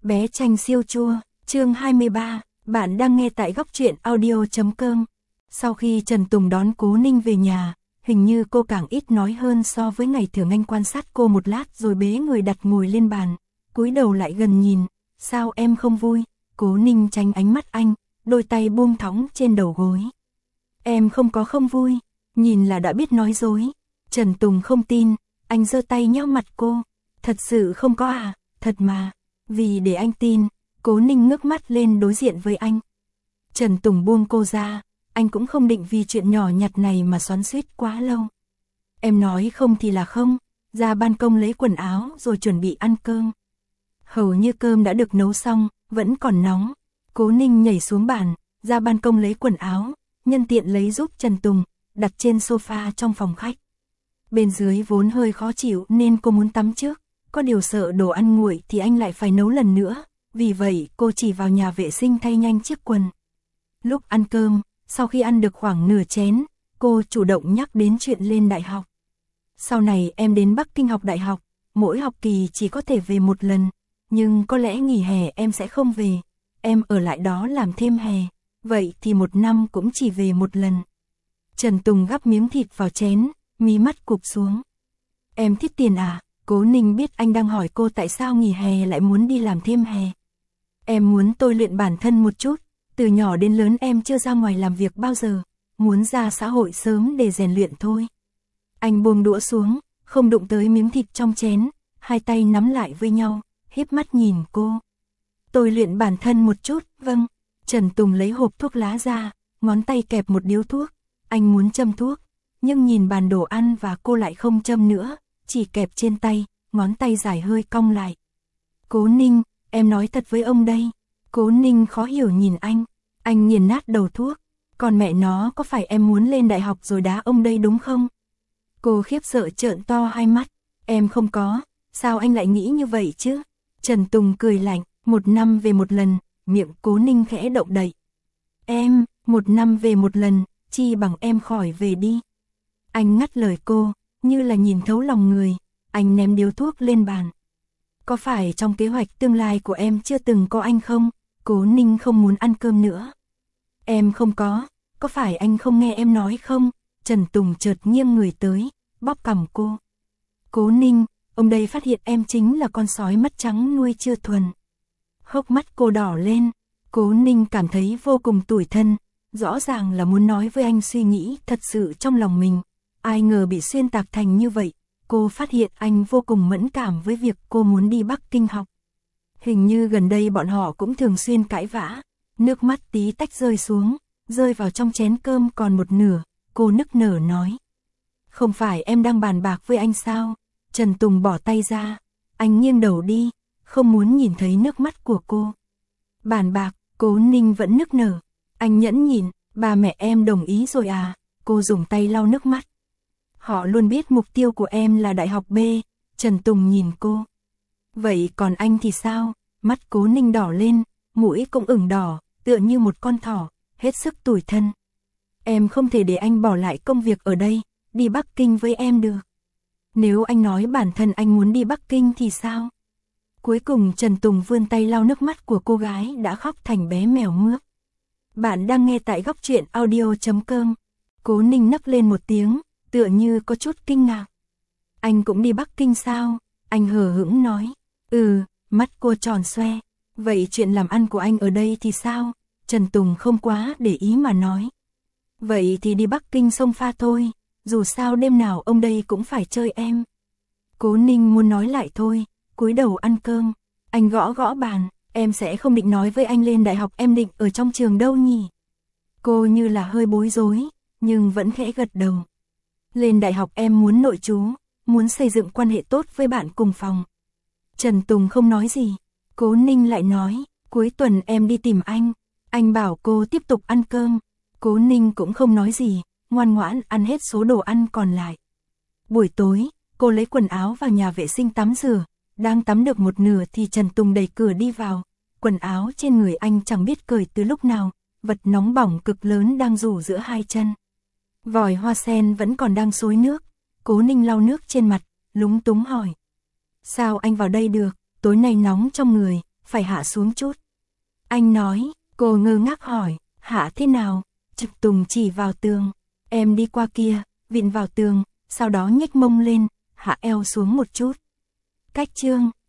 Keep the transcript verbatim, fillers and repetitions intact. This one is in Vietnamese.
Bé Tranh siêu chua, chương hai mươi ba, bạn đang nghe tại góc truyện audio chấm com. Sau khi Trần Tùng đón Cố Ninh về nhà, hình như cô càng ít nói hơn so với ngày thường. Anh quan sát cô một lát rồi bế người đặt ngồi lên bàn, cúi đầu lại gần nhìn. Sao em không vui? Cố Ninh tránh ánh mắt anh, đôi tay buông thõng trên đầu gối. Em không có không vui, nhìn là đã biết nói dối. Trần Tùng không tin, anh giơ tay nhéo mặt cô. Thật sự không có à, thật mà. Vì để anh tin, Cố Ninh ngước mắt lên đối diện với anh. Trần Tùng buông cô ra, anh cũng không định vì chuyện nhỏ nhặt này mà xoắn xuýt quá lâu. Em nói không thì là không, ra ban công lấy quần áo rồi chuẩn bị ăn cơm. Hầu như cơm đã được nấu xong, vẫn còn nóng. Cố Ninh nhảy xuống bàn, ra ban công lấy quần áo, nhân tiện lấy giúp Trần Tùng, đặt trên sofa trong phòng khách. Bên dưới vốn hơi khó chịu nên cô muốn tắm trước, có điều sợ đồ ăn nguội thì anh lại phải nấu lần nữa, vì vậy cô chỉ vào nhà vệ sinh thay nhanh chiếc quần. Lúc ăn cơm, sau khi ăn được khoảng nửa chén, cô chủ động nhắc đến chuyện lên đại học. Sau này em đến Bắc Kinh học đại học, mỗi học kỳ chỉ có thể về một lần, nhưng có lẽ nghỉ hè em sẽ không về, em ở lại đó làm thêm hè, vậy thì một năm cũng chỉ về một lần. Trần Tùng gắp miếng thịt vào chén, mí mắt cụp xuống. Em thích tiền à? Cố Ninh biết anh đang hỏi cô tại sao nghỉ hè lại muốn đi làm thêm hè. Em muốn tôi luyện bản thân một chút, từ nhỏ đến lớn em chưa ra ngoài làm việc bao giờ, muốn ra xã hội sớm để rèn luyện thôi. Anh buông đũa xuống, không đụng tới miếng thịt trong chén, hai tay nắm lại với nhau, híp mắt nhìn cô. Tôi luyện bản thân một chút, vâng. Trần Tùng lấy hộp thuốc lá ra, ngón tay kẹp một điếu thuốc, anh muốn châm thuốc, nhưng nhìn bàn đồ ăn và cô lại không châm nữa, chỉ kẹp trên tay, ngón tay dài hơi cong lại. Cố Ninh, em nói thật với ông đây. Cố Ninh khó hiểu nhìn anh, anh nghiền nát đầu thuốc. Còn mẹ nó, có phải em muốn lên đại học rồi đá ông đây đúng không? Cô khiếp sợ trợn to hai mắt. Em không có, sao anh lại nghĩ như vậy chứ? Trần Tùng cười lạnh, một năm về một lần, miệng Cố Ninh khẽ động đậy. Em, một năm về một lần, chi bằng em khỏi về đi. Anh ngắt lời cô, như là nhìn thấu lòng người, anh ném điếu thuốc lên bàn. Có phải trong kế hoạch tương lai của em chưa từng có anh không? Cố Ninh không muốn ăn cơm nữa. Em không có, có phải anh không nghe em nói không? Trần Tùng chợt nghiêng người tới, bóp cằm cô. Cố Ninh, ông đây phát hiện em chính là con sói mắt trắng nuôi chưa thuần. Hốc mắt cô đỏ lên, Cố Ninh cảm thấy vô cùng tủi thân, rõ ràng là muốn nói với anh suy nghĩ thật sự trong lòng mình. Ai ngờ bị xuyên tạc thành như vậy, cô phát hiện anh vô cùng mẫn cảm với việc cô muốn đi Bắc Kinh học. Hình như gần đây bọn họ cũng thường xuyên cãi vã, nước mắt tí tách rơi xuống, rơi vào trong chén cơm còn một nửa, cô nức nở nói. Không phải em đang bàn bạc với anh sao? Trần Tùng bỏ tay ra, anh nghiêng đầu đi, không muốn nhìn thấy nước mắt của cô. Bàn bạc, Cố Ninh vẫn nức nở, anh nhẫn nhịn, ba mẹ em đồng ý rồi à? Cô dùng tay lau nước mắt. Họ luôn biết mục tiêu của em là đại học B, Trần Tùng nhìn cô. Vậy còn anh thì sao? Mắt Cố Ninh đỏ lên, mũi cũng ửng đỏ, tựa như một con thỏ, hết sức tủi thân. Em không thể để anh bỏ lại công việc ở đây, đi Bắc Kinh với em được. Nếu anh nói bản thân anh muốn đi Bắc Kinh thì sao? Cuối cùng Trần Tùng vươn tay lau nước mắt của cô gái đã khóc thành bé mèo mướp. Bạn đang nghe tại góc truyện audio chấm com. Cố Ninh nấc lên một tiếng, tựa như có chút kinh ngạc. Anh cũng đi Bắc Kinh sao? Anh hờ hững nói. Ừ, mắt cô tròn xoe. Vậy chuyện làm ăn của anh ở đây thì sao? Trần Tùng không quá để ý mà nói. Vậy thì đi Bắc Kinh xông pha thôi, dù sao đêm nào ông đây cũng phải chơi em. Cố Ninh muốn nói lại thôi, cúi đầu ăn cơm. Anh gõ gõ bàn, em sẽ không định nói với anh lên đại học em định ở trong trường đâu nhỉ? Cô như là hơi bối rối, nhưng vẫn khẽ gật đầu. Lên đại học em muốn nội trú, muốn xây dựng quan hệ tốt với bạn cùng phòng. Trần Tùng không nói gì, Cố Ninh lại nói, cuối tuần em đi tìm anh. Anh bảo cô tiếp tục ăn cơm. Cố Ninh cũng không nói gì, ngoan ngoãn ăn hết số đồ ăn còn lại. Buổi tối, cô lấy quần áo vào nhà vệ sinh tắm rửa, đang tắm được một nửa thì Trần Tùng đẩy cửa đi vào. Quần áo trên người anh chẳng biết cởi từ lúc nào, vật nóng bỏng cực lớn đang rủ giữa hai chân. Vòi hoa sen vẫn còn đang xối nước, Cố Ninh lau nước trên mặt, lúng túng hỏi. Sao anh vào đây được, tối nay nóng trong người, phải hạ xuống chút. Anh nói, cô ngơ ngác hỏi, hạ thế nào? Trực Tùng chỉ vào tường, em đi qua kia, vịn vào tường, sau đó nhếch mông lên, hạ eo xuống một chút. Cách chương